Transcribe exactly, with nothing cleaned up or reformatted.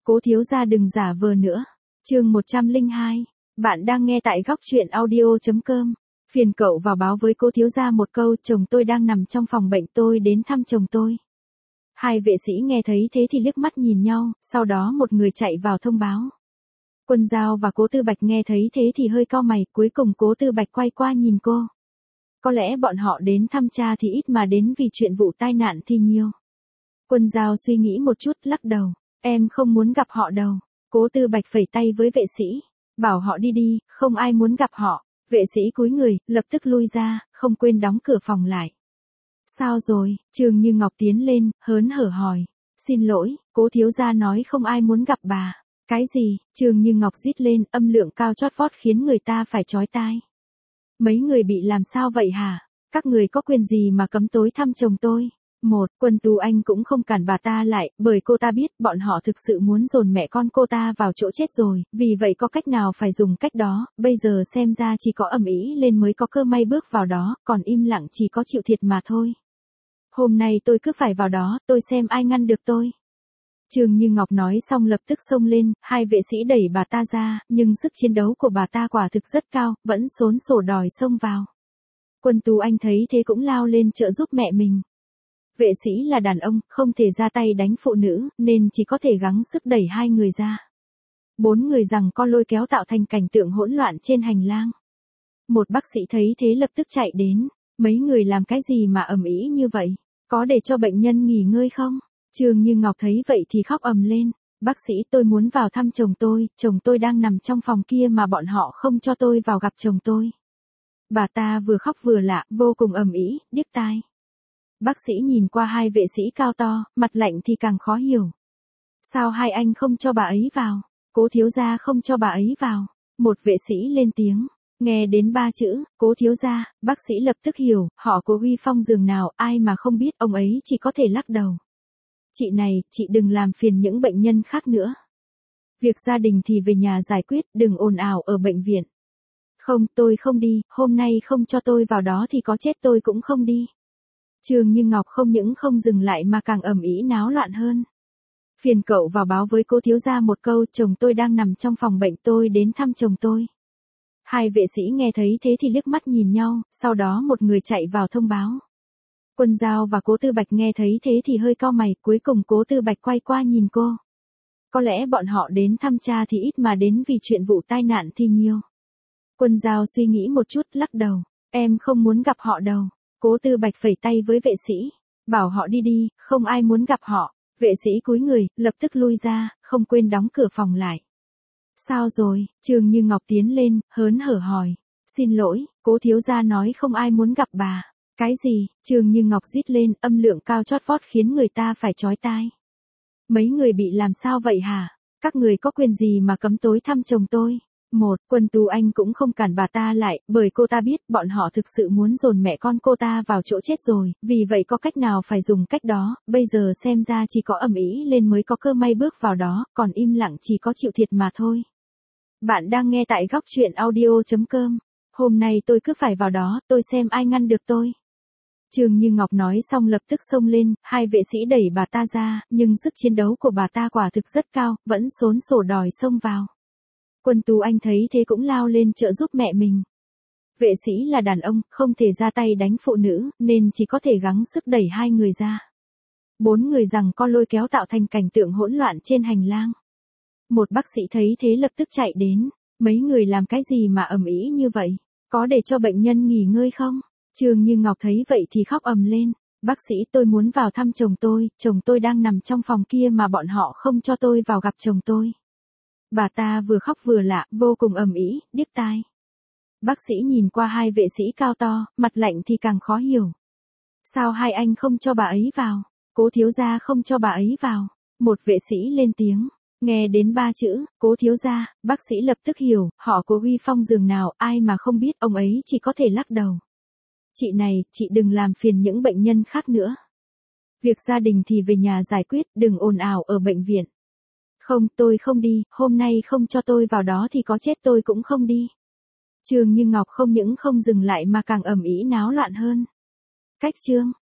Cố thiếu gia đừng giả vờ nữa. Chương một trăm lẻ hai. Bạn đang nghe tại góc truyện audio chấm com. Phiền cậu vào báo với cố thiếu gia một câu, chồng tôi đang nằm trong phòng bệnh, tôi đến thăm chồng tôi. Hai vệ sĩ nghe thấy thế thì liếc mắt nhìn nhau, sau đó một người chạy vào thông báo. Quân Giao và Cố Tư Bạch nghe thấy thế thì hơi cau mày, cuối cùng Cố Tư Bạch quay qua nhìn cô. Có lẽ bọn họ đến thăm cha thì ít mà đến vì chuyện vụ tai nạn thì nhiều. Quân Giao suy nghĩ một chút, lắc đầu. Em không muốn gặp họ đâu. Cố Tư Bạch phẩy tay với vệ sĩ. Bảo họ đi đi, không ai muốn gặp họ. Vệ sĩ cúi người, lập tức lui ra, không quên đóng cửa phòng lại. Sao rồi? Trương Như Ngọc tiến lên, hớn hở hỏi. Xin lỗi, Cố thiếu gia nói không ai muốn gặp bà. Cái gì? Trương Như Ngọc rít lên, âm lượng cao chót vót khiến người ta phải chói tai. Mấy người bị làm sao vậy hả? Các người có quyền gì mà cấm tối thăm chồng tôi? Một, Quân Tú Anh cũng không cản bà ta lại, bởi cô ta biết bọn họ thực sự muốn dồn mẹ con cô ta vào chỗ chết rồi, vì vậy có cách nào phải dùng cách đó, bây giờ xem ra chỉ có ầm ĩ lên mới có cơ may bước vào đó, còn im lặng chỉ có chịu thiệt mà thôi. Hôm nay tôi cứ phải vào đó, tôi xem ai ngăn được tôi. Trương Như Ngọc nói xong lập tức xông lên, hai vệ sĩ đẩy bà ta ra, nhưng sức chiến đấu của bà ta quả thực rất cao, vẫn xốn xổ đòi xông vào. Quân Tú Anh thấy thế cũng lao lên trợ giúp mẹ mình. Vệ sĩ là đàn ông, không thể ra tay đánh phụ nữ, nên chỉ có thể gắng sức đẩy hai người ra. Bốn người giằng co lôi kéo tạo thành cảnh tượng hỗn loạn trên hành lang. Một bác sĩ thấy thế lập tức chạy đến. Mấy người làm cái gì mà ầm ĩ như vậy? Có để cho bệnh nhân nghỉ ngơi không? Trương Như Ngọc thấy vậy thì khóc ầm lên. Bác sĩ, tôi muốn vào thăm chồng tôi, chồng tôi đang nằm trong phòng kia mà bọn họ không cho tôi vào gặp chồng tôi. Bà ta vừa khóc vừa lạ, vô cùng ầm ĩ, điếc tai. Bác sĩ nhìn qua hai vệ sĩ cao to, mặt lạnh thì càng khó hiểu. Sao hai anh không cho bà ấy vào? Cố thiếu gia không cho bà ấy vào. Một vệ sĩ lên tiếng. Nghe đến ba chữ, Cố thiếu gia, bác sĩ lập tức hiểu, họ Cố uy phong giường nào, ai mà không biết, ông ấy chỉ có thể lắc đầu. Chị này, chị đừng làm phiền những bệnh nhân khác nữa. Việc gia đình thì về nhà giải quyết, đừng ồn ào ở bệnh viện. Không, tôi không đi, hôm nay không cho tôi vào đó thì có chết tôi cũng không đi. Trương Như Ngọc không những không dừng lại mà càng ầm ĩ náo loạn hơn. Phiền cậu vào báo với Cố thiếu gia một câu, chồng tôi đang nằm trong phòng bệnh, tôi đến thăm chồng tôi. Hai vệ sĩ nghe thấy thế thì liếc mắt nhìn nhau, sau đó một người chạy vào thông báo. Quân Giao và Cố Tư Bạch nghe thấy thế thì hơi cau mày, cuối cùng Cố Tư Bạch quay qua nhìn cô. Có lẽ bọn họ đến thăm cha thì ít mà đến vì chuyện vụ tai nạn thì nhiều. Quân Giao suy nghĩ một chút, lắc đầu. Em không muốn gặp họ đâu. Cố Tư Bạch phẩy tay với vệ sĩ. Bảo họ đi đi, không ai muốn gặp họ. Vệ sĩ cúi người, lập tức lui ra, không quên đóng cửa phòng lại. Sao rồi? Trương Như Ngọc tiến lên, hớn hở hỏi. Xin lỗi, Cố thiếu gia nói không ai muốn gặp bà. Cái gì? Trương Như Ngọc rít lên, âm lượng cao chót vót khiến người ta phải chói tai. Mấy người bị làm sao vậy hả? Các người có quyền gì mà cấm tối thăm chồng tôi? Một, Quân Tú Anh cũng không cản bà ta lại, bởi cô ta biết bọn họ thực sự muốn dồn mẹ con cô ta vào chỗ chết rồi, vì vậy có cách nào phải dùng cách đó, bây giờ xem ra chỉ có ầm ĩ lên mới có cơ may bước vào đó, còn im lặng chỉ có chịu thiệt mà thôi. Bạn đang nghe tại góc truyện audio chấm com. Hôm nay tôi cứ phải vào đó, tôi xem ai ngăn được tôi. Trương Như Ngọc nói xong lập tức xông lên, hai vệ sĩ đẩy bà ta ra, nhưng sức chiến đấu của bà ta quả thực rất cao, vẫn xốn xổ đòi xông vào. Quân Tú Anh thấy thế cũng lao lên trợ giúp mẹ mình. Vệ sĩ là đàn ông, không thể ra tay đánh phụ nữ, nên chỉ có thể gắng sức đẩy hai người ra. Bốn người giằng co lôi kéo tạo thành cảnh tượng hỗn loạn trên hành lang. Một bác sĩ thấy thế lập tức chạy đến. Mấy người làm cái gì mà ầm ĩ như vậy? Có để cho bệnh nhân nghỉ ngơi không? Trương Như Ngọc thấy vậy thì khóc ầm lên. Bác sĩ, tôi muốn vào thăm chồng tôi, chồng tôi đang nằm trong phòng kia mà bọn họ không cho tôi vào gặp chồng tôi. Bà ta vừa khóc vừa lạ, vô cùng ầm ĩ, điếc tai. Bác sĩ nhìn qua hai vệ sĩ cao to, mặt lạnh thì càng khó hiểu. Sao hai anh không cho bà ấy vào? Cố thiếu gia không cho bà ấy vào. Một vệ sĩ lên tiếng. Nghe đến ba chữ, Cố thiếu gia, bác sĩ lập tức hiểu, họ Cố uy phong giường nào, ai mà không biết, ông ấy chỉ có thể lắc đầu. Chị này, chị đừng làm phiền những bệnh nhân khác nữa. Việc gia đình thì về nhà giải quyết, đừng ồn ào ở bệnh viện. Không, tôi không đi, hôm nay không cho tôi vào đó thì có chết tôi cũng không đi. Trương Như Ngọc không những không dừng lại mà càng ầm ĩ náo loạn hơn. Cách chương.